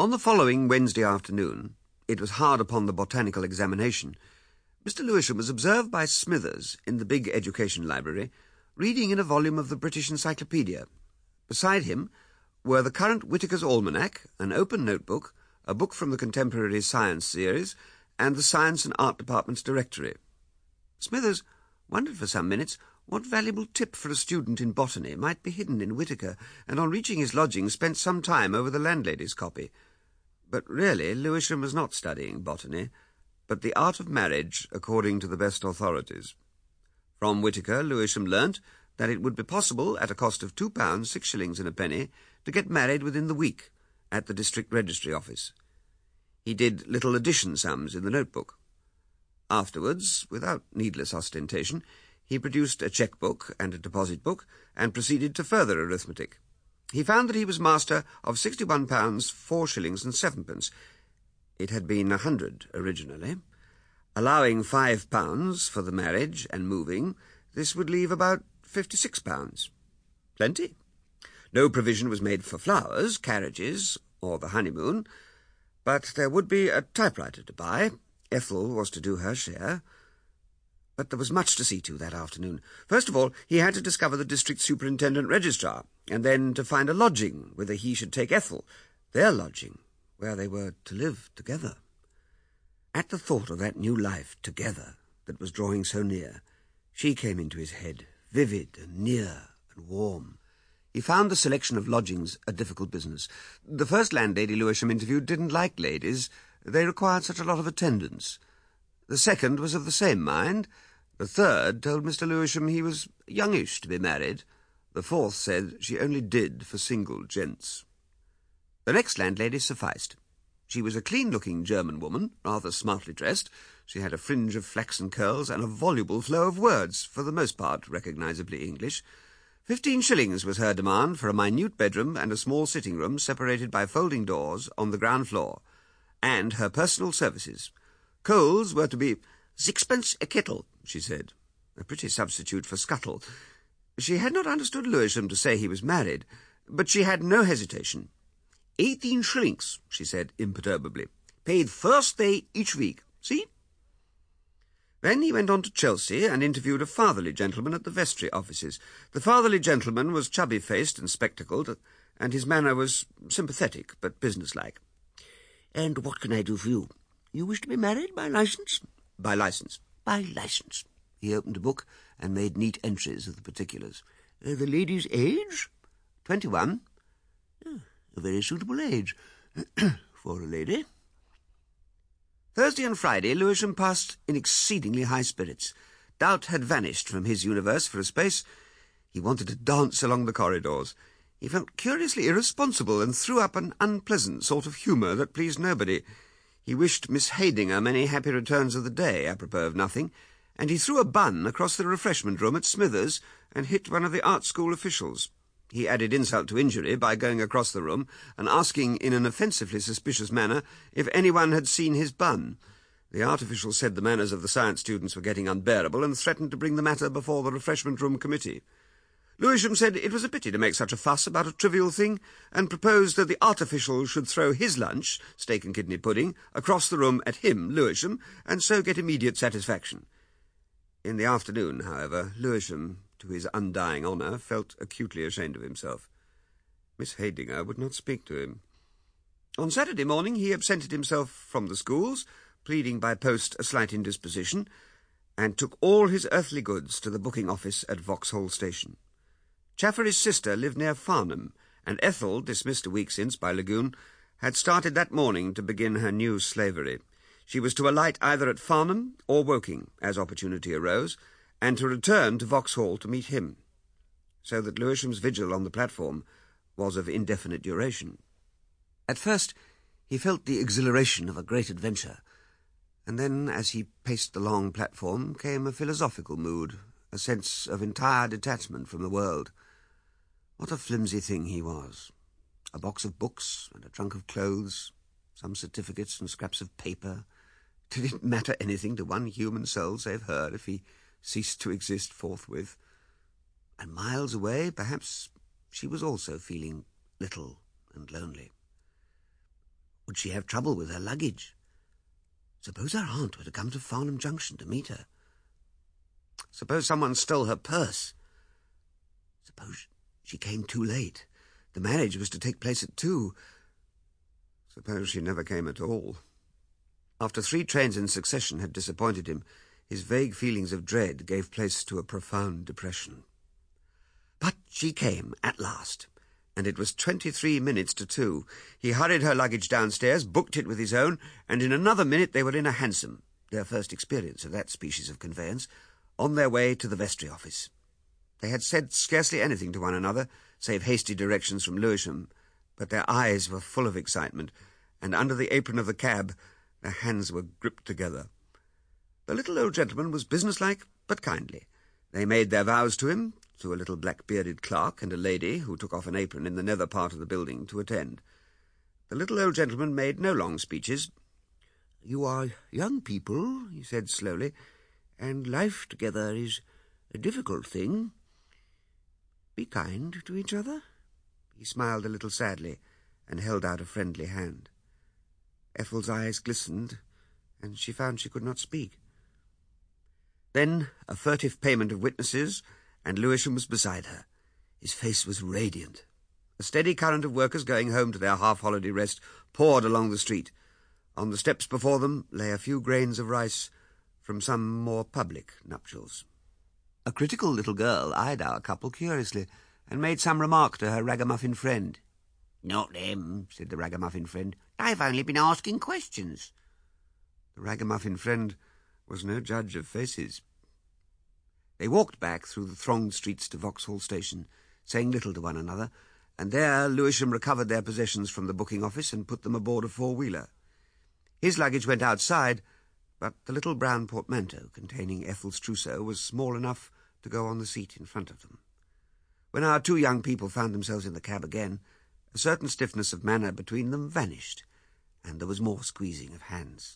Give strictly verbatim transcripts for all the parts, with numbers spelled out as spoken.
On the following Wednesday afternoon, it was hard upon the botanical examination, Mister Lewisham was observed by Smithers in the big education library, reading in a volume of the British Encyclopedia. Beside him were the current Whitaker's Almanac, an open notebook, a book from the Contemporary Science series, and the Science and Art Department's directory. Smithers wondered for some minutes what valuable tip for a student in botany might be hidden in Whitaker, and on reaching his lodgings spent some time over the landlady's copy. But really, Lewisham was not studying botany, but the art of marriage according to the best authorities. From Whitaker, Lewisham learnt that it would be possible, at a cost of two pounds six shillings and a penny, to get married within the week at the district registry office. He did little addition sums in the notebook. Afterwards, without needless ostentation, he produced a cheque-book and a deposit book, and proceeded to further arithmetic. He found that he was master of sixty-one pounds four shillings and sevenpence. It had been a hundred originally. Allowing five pounds for the marriage and moving, this would leave about fifty-six pounds. Plenty. No provision was made for flowers, carriages, or the honeymoon, but there would be a typewriter to buy. Ethel was to do her share. But there was much to see to that afternoon. First of all, he had to discover the district superintendent registrar, and then to find a lodging whither he should take Ethel, their lodging, where they were to live together. At the thought of that new life together that was drawing so near, she came into his head, vivid and near and warm. He found the selection of lodgings a difficult business. The first landlady Lewisham interviewed didn't like ladies. They required such a lot of attendance. The second was of the same mind. The third told Mister Lewisham he was youngish to be married. The fourth said she only did for single gents. The next landlady sufficed. She was a clean-looking German woman, rather smartly dressed. She had a fringe of flaxen curls and a voluble flow of words, for the most part recognisably English. Fifteen shillings was her demand for a minute bedroom and a small sitting-room separated by folding doors on the ground floor, and her personal services. Coals were to be sixpence a kettle, she said, a pretty substitute for scuttle. She had not understood Lewisham to say he was married, but she had no hesitation. Eighteen shillings, she said imperturbably, paid first day each week. See? Then he went on to Chelsea and interviewed a fatherly gentleman at the vestry offices. The fatherly gentleman was chubby-faced and spectacled, and his manner was sympathetic but businesslike. "And what can I do for you? You wish to be married by licence?" "By licence." "By licence." He opened a book and made neat entries of the particulars. Uh, the lady's age? Twenty-one. Oh, a very suitable age for a lady. Thursday and Friday Lewisham passed in exceedingly high spirits. Doubt had vanished from his universe for a space. He wanted to dance along the corridors. He felt curiously irresponsible and threw up an unpleasant sort of humour that pleased nobody. He wished Miss Haydinger many happy returns of the day, apropos of nothing, and he threw a bun across the refreshment room at Smithers and hit one of the art school officials. He added insult to injury by going across the room and asking in an offensively suspicious manner if anyone had seen his bun. The art official said the manners of the science students were getting unbearable and threatened to bring the matter before the refreshment room committee. Lewisham said it was a pity to make such a fuss about a trivial thing, and proposed that the art official should throw his lunch, steak and kidney pudding, across the room at him, Lewisham, and so get immediate satisfaction. In the afternoon, however, Lewisham, to his undying honour, felt acutely ashamed of himself. Miss Haydinger would not speak to him. On Saturday morning he absented himself from the schools, pleading by post a slight indisposition, and took all his earthly goods to the booking office at Vauxhall Station. Chaffery's sister lived near Farnham, and Ethel, dismissed a week since by Lagoon, had started that morning to begin her new slavery. She was to alight either at Farnham or Woking, as opportunity arose, and to return to Vauxhall to meet him, so that Lewisham's vigil on the platform was of indefinite duration. At first he felt the exhilaration of a great adventure, and then, as he paced the long platform, came a philosophical mood, a sense of entire detachment from the world. What a flimsy thing he was. A box of books and a trunk of clothes, some certificates and scraps of paper. Did it matter anything to one human soul save her if he ceased to exist forthwith? And miles away, perhaps, she was also feeling little and lonely. Would she have trouble with her luggage? Suppose her aunt were to come to Farnham Junction to meet her? Suppose someone stole her purse? Suppose she came too late? The marriage was to take place at two. Suppose she never came at all? After three trains in succession had disappointed him, his vague feelings of dread gave place to a profound depression. But she came at last, and it was twenty-three minutes to two. He hurried her luggage downstairs, booked it with his own, and in another minute they were in a hansom, their first experience of that species of conveyance, on their way to the vestry office. They had said scarcely anything to one another, save hasty directions from Lewisham, but their eyes were full of excitement, and under the apron of the cab their hands were gripped together. The little old gentleman was businesslike but kindly. They made their vows to him, to a little black-bearded clerk and a lady who took off an apron in the nether part of the building to attend. The little old gentleman made no long speeches. "You are young people," he said slowly, "and life together is a difficult thing. Be kind to each other." He smiled a little sadly and held out a friendly hand. Ethel's eyes glistened, and she found she could not speak. Then a furtive payment of witnesses, and Lewisham was beside her. His face was radiant. A steady current of workers going home to their half-holiday rest poured along the street. On the steps before them lay a few grains of rice from some more public nuptials. A critical little girl eyed our couple curiously, and made some remark to her ragamuffin friend. "Not them," said the ragamuffin friend. "I've only been asking questions." The ragamuffin friend was no judge of faces. They walked back through the thronged streets to Vauxhall Station, saying little to one another, and there Lewisham recovered their possessions from the booking office and put them aboard a four-wheeler. His luggage went outside, but the little brown portmanteau containing Ethel's trousseau was small enough to go on the seat in front of them. When our two young people found themselves in the cab again, a certain stiffness of manner between them vanished, and there was more squeezing of hands.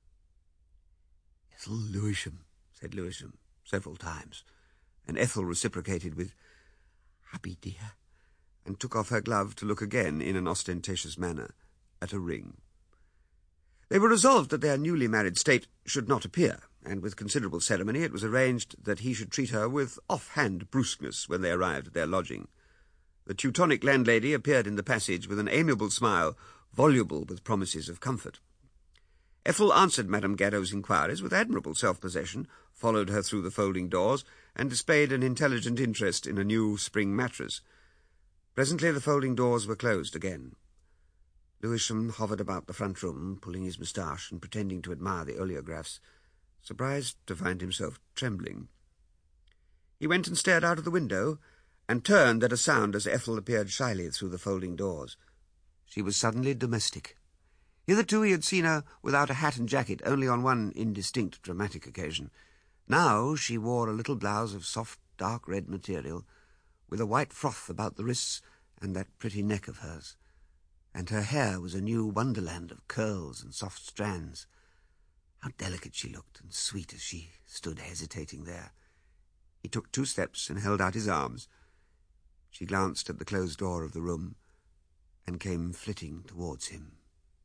"Ethel Lewisham," said Lewisham several times, and Ethel reciprocated with, "Hubby dear," and took off her glove to look again, in an ostentatious manner, at a ring. They were resolved that their newly married state should not appear, and with considerable ceremony it was arranged that he should treat her with off-hand brusqueness when they arrived at their lodging. The Teutonic landlady appeared in the passage with an amiable smile, voluble with promises of comfort. Ethel answered Madame Gadot's inquiries with admirable self-possession, followed her through the folding doors, and displayed an intelligent interest in a new spring mattress. Presently the folding doors were closed again. Lewisham hovered about the front room, pulling his moustache and pretending to admire the oleographs, surprised to find himself trembling. He went and stared out of the window, and turned at a sound as Ethel appeared shyly through the folding doors. She was suddenly domestic. Hitherto he had seen her without a hat and jacket, only on one indistinct dramatic occasion. Now she wore a little blouse of soft dark red material, with a white froth about the wrists and that pretty neck of hers, and her hair was a new wonderland of curls and soft strands. How delicate she looked, and sweet as she stood hesitating there. He took two steps and held out his arms. She glanced at the closed door of the room and came flitting towards him.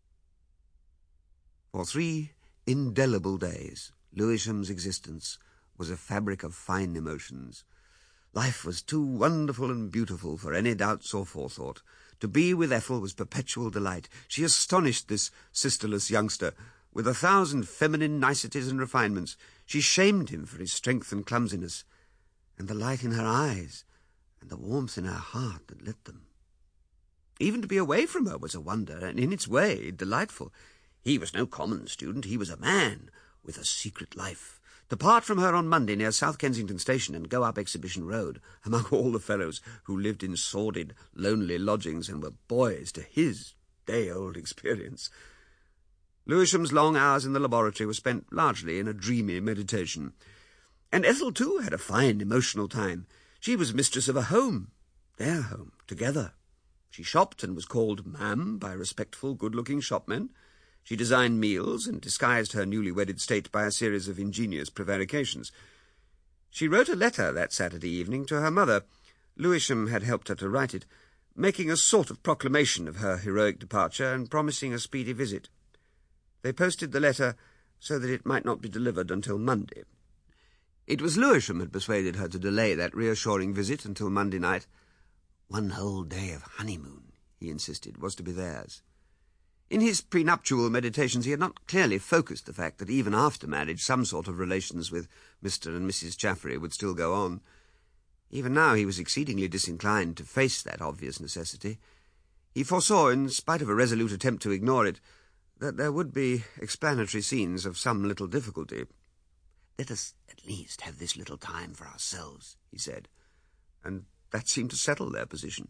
For three indelible days, Lewisham's existence was a fabric of fine emotions. Life was too wonderful and beautiful for any doubts or forethought. To be with Ethel was perpetual delight. She astonished this sisterless youngster with a thousand feminine niceties and refinements. She shamed him for his strength and clumsiness, and the light in her eyes, and the warmth in her heart that lit them. Even to be away from her was a wonder, and in its way delightful. He was no common student, he was a man with a secret life. To part from her on Monday near South Kensington Station and go up Exhibition Road, among all the fellows who lived in sordid, lonely lodgings and were boys to his day-old experience. Lewisham's long hours in the laboratory were spent largely in a dreamy meditation. And Ethel, too, had a fine emotional time. She was mistress of a home, their home, together. She shopped and was called ma'am by respectful, good-looking shopmen. She designed meals and disguised her newly wedded state by a series of ingenious prevarications. She wrote a letter that Saturday evening to her mother. Lewisham had helped her to write it, making a sort of proclamation of her heroic departure and promising a speedy visit. They posted the letter so that it might not be delivered until Monday. It was Lewisham had persuaded her to delay that reassuring visit until Monday night. One whole day of honeymoon, he insisted, was to be theirs. In his prenuptial meditations he had not clearly focused the fact that even after marriage some sort of relations with Mister and Missus Chaffrey would still go on. Even now he was exceedingly disinclined to face that obvious necessity. He foresaw, in spite of a resolute attempt to ignore it, that there would be explanatory scenes of some little difficulty. "Let us at least have this little time for ourselves," he said, and that seemed to settle their position.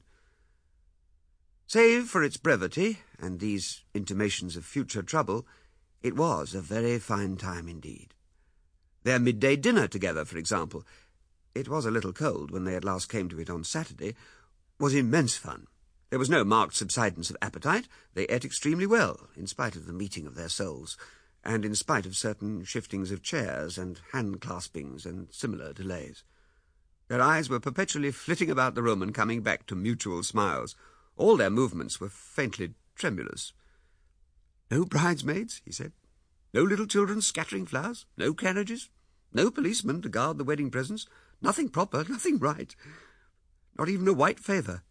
Save for its brevity and these intimations of future trouble, it was a very fine time indeed. Their midday dinner together, for example, it was a little cold when they at last came to it on Saturday, was immense fun. There was no marked subsidence of appetite. They ate extremely well, in spite of the meeting of their souls, and in spite of certain shiftings of chairs and hand-claspings and similar delays. Their eyes were perpetually flitting about the room and coming back to mutual smiles. All their movements were faintly tremulous. "No bridesmaids," he said. "No little children scattering flowers. No carriages. No policemen to guard the wedding presents. Nothing proper, nothing right. Not even a white favour.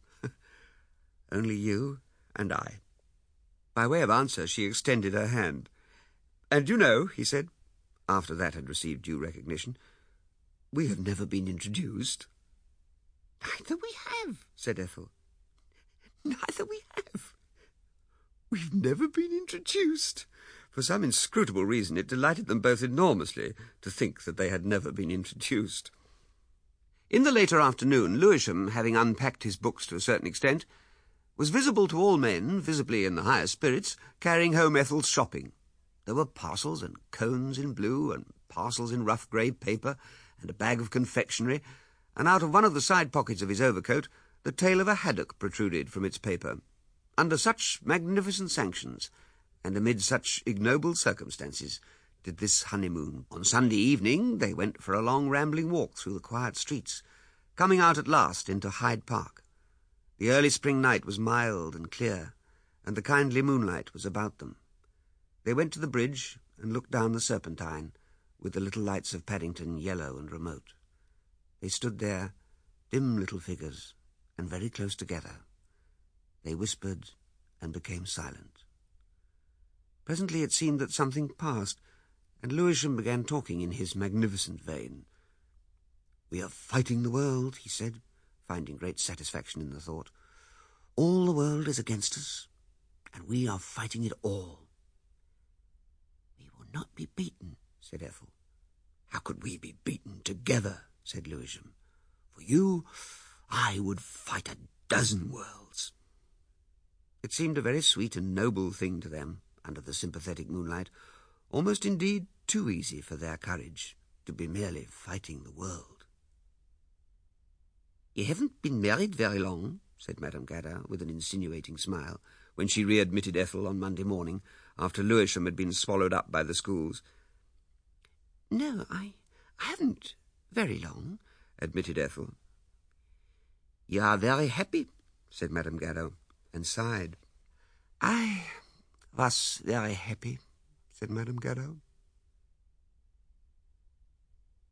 Only you and I." By way of answer, she extended her hand. "And you know," he said, after that had received due recognition, "we have never been introduced." "Neither we have," said Ethel. "Neither we have. We've never been introduced." For some inscrutable reason, it delighted them both enormously to think that they had never been introduced. In the later afternoon, Lewisham, having unpacked his books to a certain extent, was visible to all men, visibly in the higher spirits, carrying home Ethel's shopping. There were parcels and cones in blue, and parcels in rough grey paper, and a bag of confectionery, and out of one of the side pockets of his overcoat the tail of a haddock protruded from its paper. Under such magnificent sanctions, and amid such ignoble circumstances, did this honeymoon. On Sunday evening they went for a long rambling walk through the quiet streets, coming out at last into Hyde Park. The early spring night was mild and clear, and the kindly moonlight was about them. They went to the bridge and looked down the Serpentine, with the little lights of Paddington yellow and remote. They stood there, dim little figures, and very close together. They whispered and became silent. Presently it seemed that something passed, and Lewisham began talking in his magnificent vein. "We are fighting the world," he said, finding great satisfaction in the thought. "All the world is against us, and we are fighting it all." "We will not be beaten," said Ethel. "How could we be beaten together?" said Lewisham. "For you, I would fight a dozen worlds." It seemed a very sweet and noble thing to them, under the sympathetic moonlight, almost indeed too easy for their courage, to be merely fighting the world. "You haven't been married very long," said Madame Gadow, with an insinuating smile, when she readmitted Ethel on Monday morning, after Lewisham had been swallowed up by the schools. "No, I, I haven't very long," admitted Ethel. "You are very happy," said Madame Gadow, and sighed. "I was very happy," said Madame Gadow.